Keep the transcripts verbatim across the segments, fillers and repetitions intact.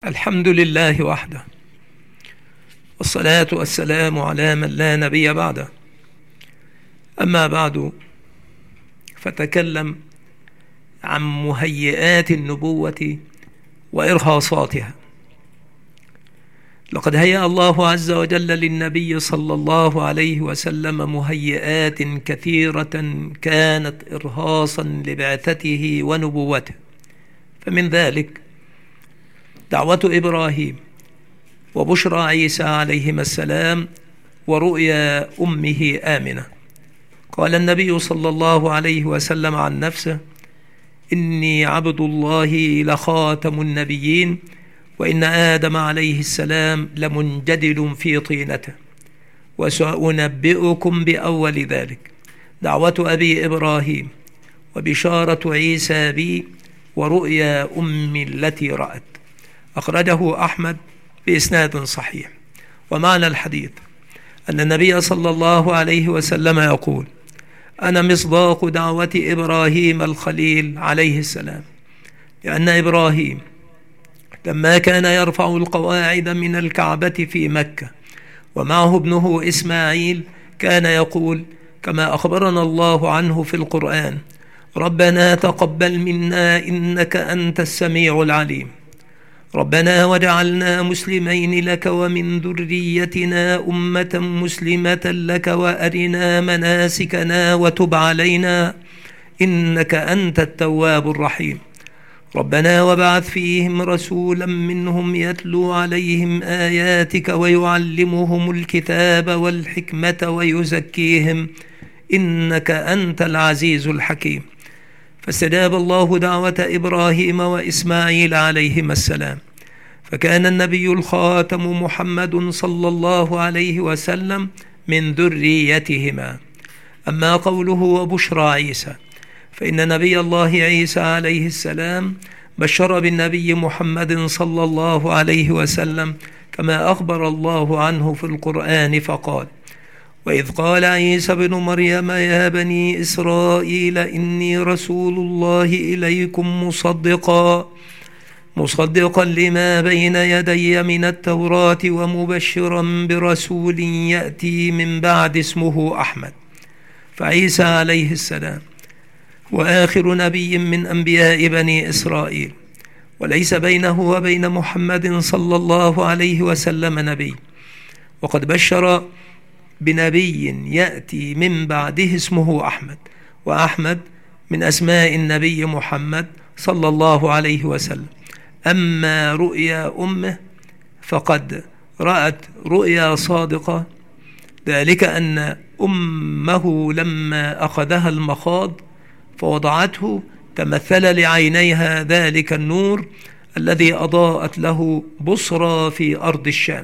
الحمد لله وحده، والصلاة والسلام على من لا نبي بعده. أما بعد، فتكلم عن مهيئات النبوة وإرهاصاتها. لقد هيأ الله عز وجل للنبي صلى الله عليه وسلم مهيئات كثيرة كانت إرهاصا لبعثته ونبوته، فمن ذلك دعوة إبراهيم وبشرى عيسى عليهما السلام ورؤيا أمه آمنة. قال النبي صلى الله عليه وسلم عن نفسه: إني عبد الله لخاتم النبيين، وإن آدم عليه السلام لمنجدل في طينته، وسأنبئكم بأول ذلك. دعوة أبي إبراهيم وبشارة عيسى بي ورؤيا أمي التي رأت. أخرجه أحمد بإسناد صحيح. ومعنى الحديث أن النبي صلى الله عليه وسلم يقول: أنا مصداق دعوة إبراهيم الخليل عليه السلام، لأن إبراهيم لما كان يرفع القواعد من الكعبة في مكة ومعه ابنه إسماعيل كان يقول كما أخبرنا الله عنه في القرآن: ربنا تقبل منا إنك أنت السميع العليم، ربنا وجعلنا مسلمين لك ومن ذريتنا أمة مسلمة لك وأرنا مناسكنا وتب علينا إنك أنت التواب الرحيم، ربنا وابعث فيهم رسولا منهم يتلو عليهم آياتك ويعلمهم الكتاب والحكمة ويزكيهم إنك أنت العزيز الحكيم. فاستجاب الله دعوة إبراهيم وإسماعيل عليهما السلام، فكان النبي الخاتم محمد صلى الله عليه وسلم من ذريتهما. أما قوله وبشرى عيسى، فإن نبي الله عيسى عليه السلام بشر بالنبي محمد صلى الله عليه وسلم كما أخبر الله عنه في القرآن فقال: وإذ قال عيسى بن مريم يا بني إسرائيل إني رسول الله إليكم مصدقا مصدقا لما بين يدي من التوراة ومبشرا برسول يأتي من بعد اسمه أحمد. فعيسى عليه السلام وآخر نبي من أنبياء بني إسرائيل، وليس بينه وبين محمد صلى الله عليه وسلم نبي، وقد بشر بنبي يأتي من بعده اسمه أحمد، وأحمد من أسماء النبي محمد صلى الله عليه وسلم. أما رؤيا أمه فقد رأت رؤيا صادقة، ذلك أن أمه لما أخذها المخاض فوضعته تمثل لعينيها ذلك النور الذي أضاءت له بصرى في أرض الشام.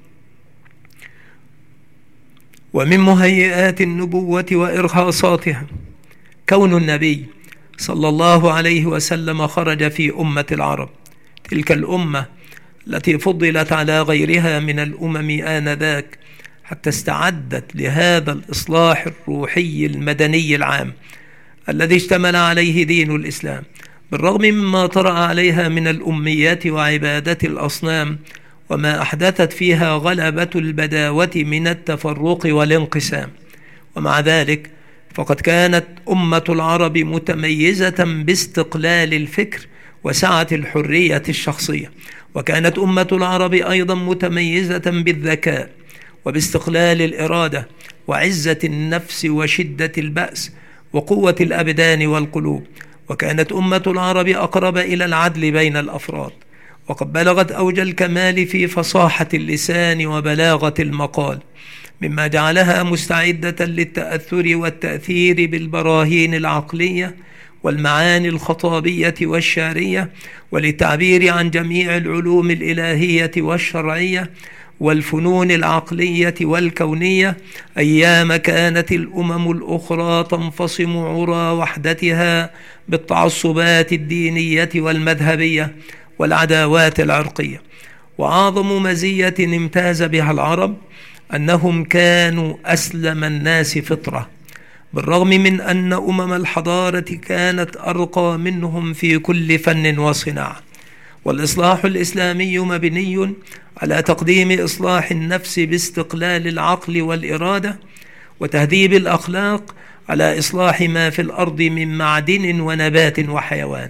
ومن مهيئات النبوة وإرهاصاتها كون النبي صلى الله عليه وسلم خرج في أمة العرب، تلك الأمة التي فضلت على غيرها من الأمم آنذاك حتى استعدت لهذا الإصلاح الروحي المدني العام الذي اشتمل عليه دين الإسلام، بالرغم مما طرأ عليها من الأميات وعبادة الأصنام، وما أحدثت فيها غلبة البداوة من التفرق والانقسام. ومع ذلك فقد كانت أمة العرب متميزة باستقلال الفكر وسعة الحرية الشخصية، وكانت أمة العرب أيضا متميزة بالذكاء وباستقلال الإرادة وعزة النفس وشدة البأس وقوة الأبدان والقلوب، وكانت أمة العرب أقرب إلى العدل بين الأفراد، وقد بلغت أوج الكمال في فصاحة اللسان وبلاغة المقال، مما جعلها مستعدة للتأثر والتأثير بالبراهين العقلية والمعاني الخطابية والشعرية، وللتعبير عن جميع العلوم الإلهية والشرعية والفنون العقلية والكونية، أيام كانت الأمم الأخرى تنفصم عرى وحدتها بالتعصبات الدينية والمذهبية والعداوات العرقية. وأعظم مزية امتاز بها العرب أنهم كانوا أسلم الناس فطرة، بالرغم من أن أمم الحضارة كانت أرقى منهم في كل فن وصناعة، والإصلاح الإسلامي مبني على تقديم إصلاح النفس باستقلال العقل والإرادة، وتهذيب الأخلاق على إصلاح ما في الأرض من معدن ونبات وحيوان.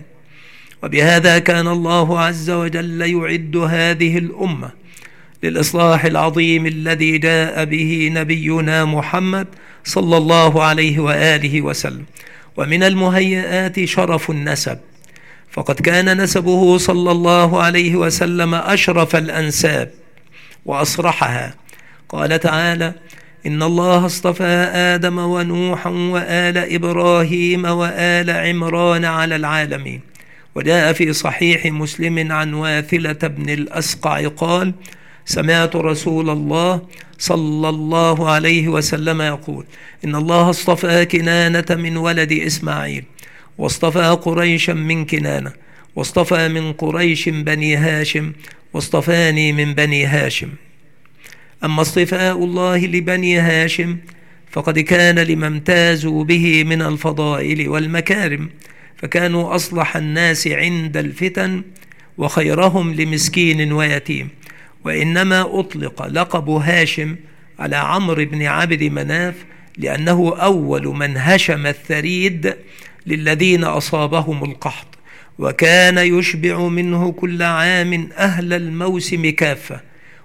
وبهذا كان الله عز وجل يعد هذه الأمة للإصلاح العظيم الذي جاء به نبينا محمد صلى الله عليه وآله وسلم. ومن المهيئات شرف النسب، فقد كان نسبه صلى الله عليه وسلم أشرف الأنساب وأصرحها. قال تعالى: إن الله اصطفى آدم ونوحا وآل إبراهيم وآل عمران على العالمين. وجاء في صحيح مسلم عن واثلة بن الأسقع قال: سمعت رسول الله صلى الله عليه وسلم يقول: إن الله اصطفى كنانة من ولد إسماعيل، واصطفى قريشا من كنانة، واصطفى من قريش بني هاشم، واصطفاني من بني هاشم. أما اصطفاء الله لبني هاشم فقد كان لما امتازوا به من الفضائل والمكارم، فكانوا أصلح الناس عند الفتن وخيرهم لمسكين ويتيم. وإنما أطلق لقب هاشم على عمرو بن عبد مناف لأنه أول من هشم الثريد للذين أصابهم القحط، وكان يشبع منه كل عام أهل الموسم كافة،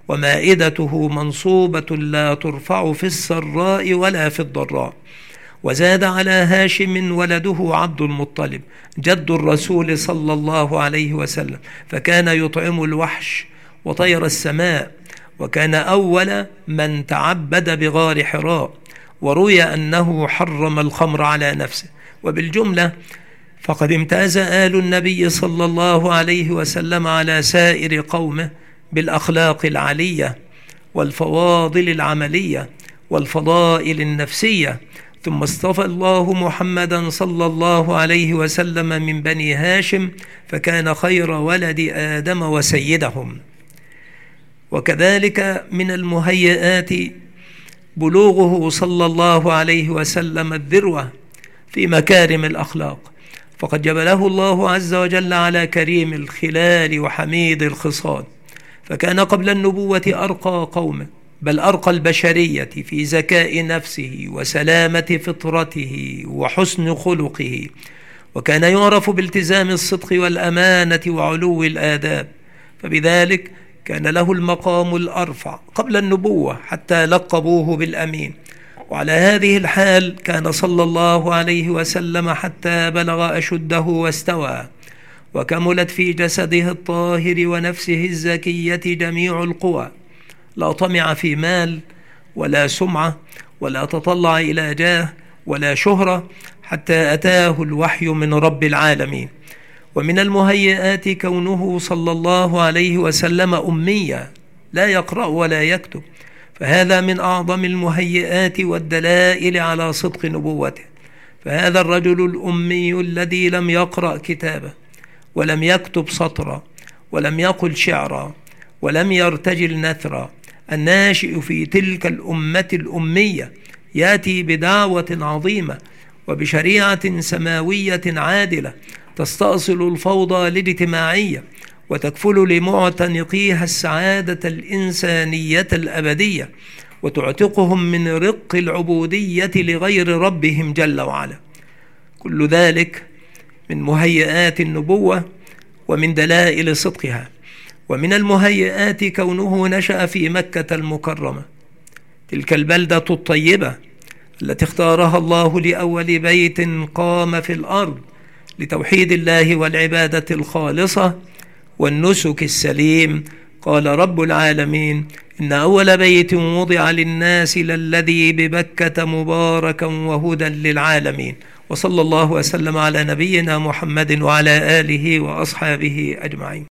ومائدته منصوبة لا ترفع في السراء ولا في الضراء. وزاد على هاشم ولده عبد المطلب جد الرسول صلى الله عليه وسلم، فكان يطعم الوحش وطير السماء، وكان أول من تعبد بغار حراء، وروي أنه حرم الخمر على نفسه. وبالجملة فقد امتاز آل النبي صلى الله عليه وسلم على سائر قومه بالأخلاق العلية والفواضل العملية والفضائل النفسية. ثم اصطفى الله محمدا صلى الله عليه وسلم من بني هاشم، فكان خير ولد آدم وسيدهم. وكذلك من المهيئات بلوغه صلى الله عليه وسلم الذروة في مكارم الأخلاق، فقد جبله الله عز وجل على كريم الخلال وحميد الخصال، فكان قبل النبوة أرقى قومه، بل أرقى البشرية في زكاء نفسه وسلامة فطرته وحسن خلقه، وكان يعرف بالتزام الصدق والأمانة وعلو الآداب، فبذلك كان له المقام الأرفع قبل النبوة حتى لقبوه بالأمين. وعلى هذه الحال كان صلى الله عليه وسلم حتى بلغ أشده واستوى، وكملت في جسده الطاهر ونفسه الزكية جميع القوى، لا طمع في مال ولا سمعة ولا تطلع إلى جاه ولا شهرة، حتى أتاه الوحي من رب العالمين. ومن المهيئات كونه صلى الله عليه وسلم أميا لا يقرأ ولا يكتب، فهذا من أعظم المهيئات والدلائل على صدق نبوته. فهذا الرجل الأمي الذي لم يقرأ كتابه ولم يكتب سطرا ولم يقل شعرا ولم يرتجل نثرا، الناشئ في تلك الأمة الأمية، يأتي بدعوة عظيمة وبشريعة سماوية عادلة تستأصل الفوضى الاجتماعية وتكفل لمعتنقيها السعادة الإنسانية الأبدية، وتعتقهم من رق العبودية لغير ربهم جل وعلا. كل ذلك من مهيئات النبوة ومن دلائل صدقها. ومن المهيئات كونه نشأ في مكة المكرمة، تلك البلدة الطيبة التي اختارها الله لأول بيت قام في الأرض لتوحيد الله والعبادة الخالصة والنسك السليم. قال رب العالمين: إن أول بيت وضع للناس للذي ببكة مباركا وهدى للعالمين. وصلى الله وسلم على نبينا محمد وعلى آله وأصحابه أجمعين.